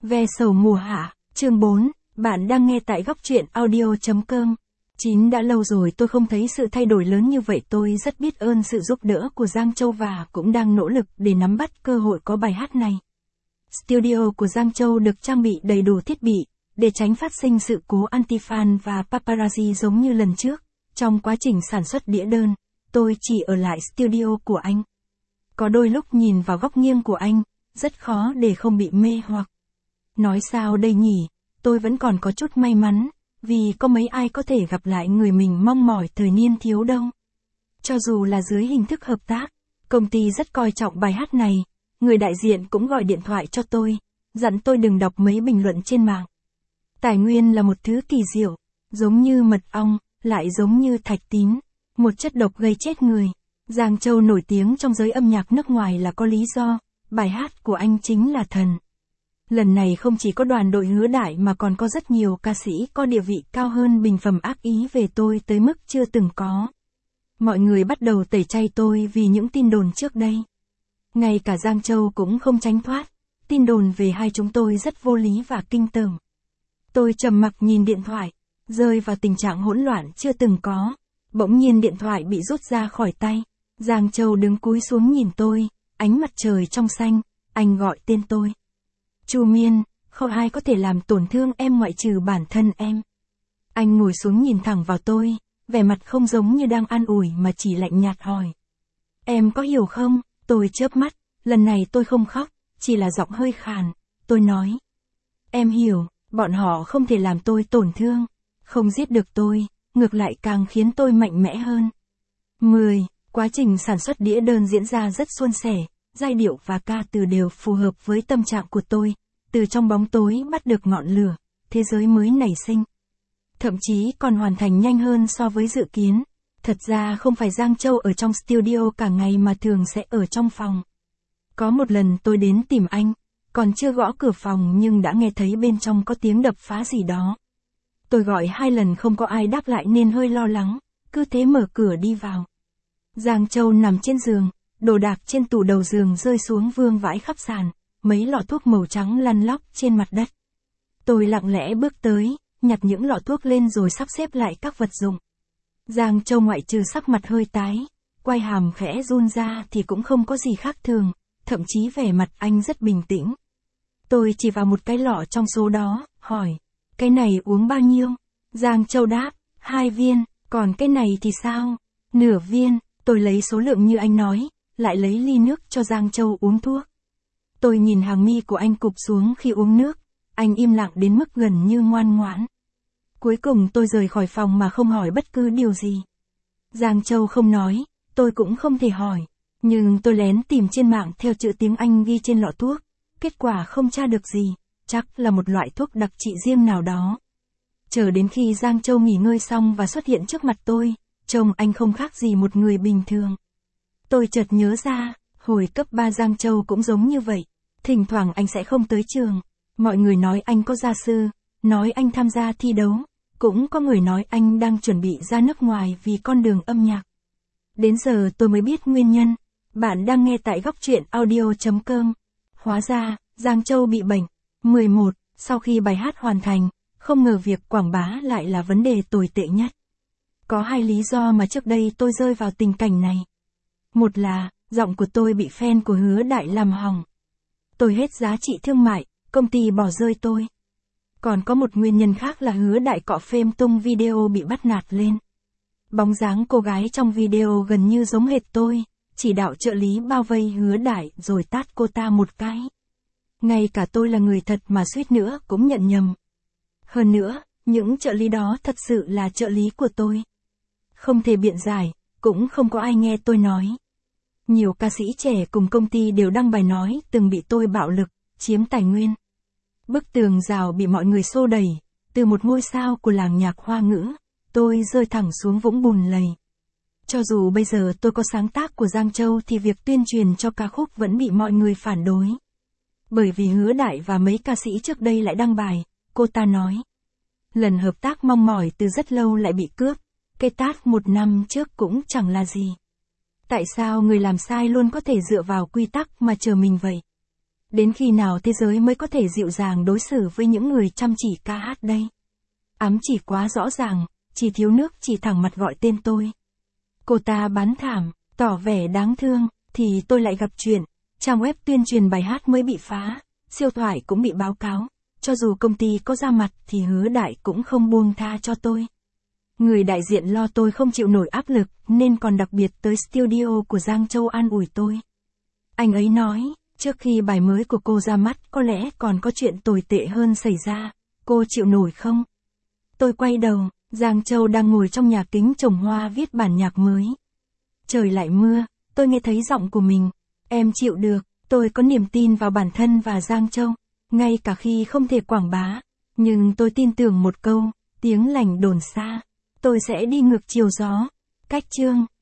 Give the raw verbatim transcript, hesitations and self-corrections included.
Ve sầu mùa hạ, chương bốn, bạn đang nghe tại góc truyện audio.com. Chín đã lâu rồi tôi không thấy sự thay đổi lớn như vậy, tôi rất biết ơn sự giúp đỡ của Giang Châu và cũng đang nỗ lực để nắm bắt cơ hội có bài hát này. Studio của Giang Châu được trang bị đầy đủ thiết bị, để tránh phát sinh sự cố anti-fan và paparazzi giống như lần trước. Trong quá trình sản xuất đĩa đơn, tôi chỉ ở lại studio của anh. Có đôi lúc nhìn vào góc nghiêng của anh, rất khó để không bị mê hoặc. Nói sao đây nhỉ, tôi vẫn còn có chút may mắn, vì có mấy ai có thể gặp lại người mình mong mỏi thời niên thiếu đâu. Cho dù là dưới hình thức hợp tác, công ty rất coi trọng bài hát này, người đại diện cũng gọi điện thoại cho tôi, dặn tôi đừng đọc mấy bình luận trên mạng. Tài nguyên là một thứ kỳ diệu, giống như mật ong, lại giống như thạch tín, một chất độc gây chết người. Giang Châu nổi tiếng trong giới âm nhạc nước ngoài là có lý do, bài hát của anh chính là thần. Lần này không chỉ có đoàn đội Hứa Đại mà còn có rất nhiều ca sĩ có địa vị cao hơn bình phẩm ác ý về tôi tới mức chưa từng có. Mọi người bắt đầu tẩy chay tôi vì những tin đồn trước đây. Ngay cả Giang Châu cũng không tránh thoát, tin đồn về hai chúng tôi rất vô lý và kinh tởm. Tôi trầm mặc nhìn điện thoại, rơi vào tình trạng hỗn loạn chưa từng có. Bỗng nhiên điện thoại bị rút ra khỏi tay. Giang Châu đứng cúi xuống nhìn tôi, ánh mặt trời trong xanh, anh gọi tên tôi. Chu Miên, không ai có thể làm tổn thương em ngoại trừ bản thân em. Anh ngồi xuống nhìn thẳng vào tôi, vẻ mặt không giống như đang an ủi mà chỉ lạnh nhạt hỏi. Em có hiểu không? Tôi chớp mắt, lần này tôi không khóc, chỉ là giọng hơi khàn. Tôi nói. Em hiểu, bọn họ không thể làm tôi tổn thương, không giết được tôi, ngược lại càng khiến tôi mạnh mẽ hơn. mười. Quá trình sản xuất đĩa đơn diễn ra rất suôn sẻ, giai điệu và ca từ đều phù hợp với tâm trạng của tôi, từ trong bóng tối bắt được ngọn lửa, thế giới mới nảy sinh. Thậm chí còn hoàn thành nhanh hơn so với dự kiến. Thật ra không phải Giang Châu ở trong studio cả ngày mà thường sẽ ở trong phòng. Có một lần tôi đến tìm anh, còn chưa gõ cửa phòng nhưng đã nghe thấy bên trong có tiếng đập phá gì đó. Tôi gọi hai lần không có ai đáp lại nên hơi lo lắng, cứ thế mở cửa đi vào. Giang Châu nằm trên giường, đồ đạc trên tủ đầu giường rơi xuống vương vãi khắp sàn, mấy lọ thuốc màu trắng lăn lóc trên mặt đất. Tôi lặng lẽ bước tới, nhặt những lọ thuốc lên rồi sắp xếp lại các vật dụng. Giang Châu ngoại trừ sắc mặt hơi tái, quai hàm khẽ run ra thì cũng không có gì khác thường, thậm chí vẻ mặt anh rất bình tĩnh. Tôi chỉ vào một cái lọ trong số đó, hỏi, cái này uống bao nhiêu? Giang Châu đáp, hai viên, còn cái này thì sao? Nửa viên. Tôi lấy số lượng như anh nói, lại lấy ly nước cho Giang Châu uống thuốc. Tôi nhìn hàng mi của anh cụp xuống khi uống nước, anh im lặng đến mức gần như ngoan ngoãn. Cuối cùng tôi rời khỏi phòng mà không hỏi bất cứ điều gì. Giang Châu không nói, tôi cũng không thể hỏi, nhưng tôi lén tìm trên mạng theo chữ tiếng Anh ghi trên lọ thuốc, kết quả không tra được gì, chắc là một loại thuốc đặc trị riêng nào đó. Chờ đến khi Giang Châu nghỉ ngơi xong và xuất hiện trước mặt tôi, trông anh không khác gì một người bình thường. Tôi chợt nhớ ra, hồi cấp ba Giang Châu cũng giống như vậy, thỉnh thoảng anh sẽ không tới trường, mọi người nói anh có gia sư, nói anh tham gia thi đấu, cũng có người nói anh đang chuẩn bị ra nước ngoài vì con đường âm nhạc. Đến giờ tôi mới biết nguyên nhân. Bạn đang nghe tại góc truyện audio.com. Hóa ra, Giang Châu bị bệnh. mười một. Sau khi bài hát hoàn thành, không ngờ việc quảng bá lại là vấn đề tồi tệ nhất. Có hai lý do mà trước đây tôi rơi vào tình cảnh này. Một là, giọng của tôi bị fan của Hứa Đại làm hỏng. Tôi hết giá trị thương mại, công ty bỏ rơi tôi. Còn có một nguyên nhân khác là Hứa Đại cọ phêm tung video bị bắt nạt lên. Bóng dáng cô gái trong video gần như giống hệt tôi, chỉ đạo trợ lý bao vây Hứa Đại rồi tát cô ta một cái. Ngay cả tôi là người thật mà suýt nữa cũng nhận nhầm. Hơn nữa, những trợ lý đó thật sự là trợ lý của tôi. Không thể biện giải, cũng không có ai nghe tôi nói. Nhiều ca sĩ trẻ cùng công ty đều đăng bài nói từng bị tôi bạo lực, chiếm tài nguyên. Bức tường rào bị mọi người xô đẩy, từ một ngôi sao của làng nhạc Hoa ngữ, tôi rơi thẳng xuống vũng bùn lầy. Cho dù bây giờ tôi có sáng tác của Giang Châu thì việc tuyên truyền cho ca khúc vẫn bị mọi người phản đối. Bởi vì Hứa Đại và mấy ca sĩ trước đây lại đăng bài, cô ta nói. Lần hợp tác mong mỏi từ rất lâu lại bị cướp, cây tát một năm trước cũng chẳng là gì. Tại sao người làm sai luôn có thể dựa vào quy tắc mà chờ mình vậy? Đến khi nào thế giới mới có thể dịu dàng đối xử với những người chăm chỉ ca hát đây? Ám chỉ quá rõ ràng, chỉ thiếu nước chỉ thẳng mặt gọi tên tôi. Cô ta bán thảm, tỏ vẻ đáng thương, thì tôi lại gặp chuyện. Trang web tuyên truyền bài hát mới bị phá, siêu thoại cũng bị báo cáo. Cho dù công ty có ra mặt thì Hứa Đại cũng không buông tha cho tôi. Người đại diện lo tôi không chịu nổi áp lực nên còn đặc biệt tới studio của Giang Châu an ủi tôi. Anh ấy nói, trước khi bài mới của cô ra mắt có lẽ còn có chuyện tồi tệ hơn xảy ra, cô chịu nổi không? Tôi quay đầu, Giang Châu đang ngồi trong nhà kính trồng hoa viết bản nhạc mới. Trời lại mưa, tôi nghe thấy giọng của mình. Em chịu được, tôi có niềm tin vào bản thân và Giang Châu, ngay cả khi không thể quảng bá. Nhưng tôi tin tưởng một câu, tiếng lành đồn xa. Tôi sẽ đi ngược chiều gió. Cách chương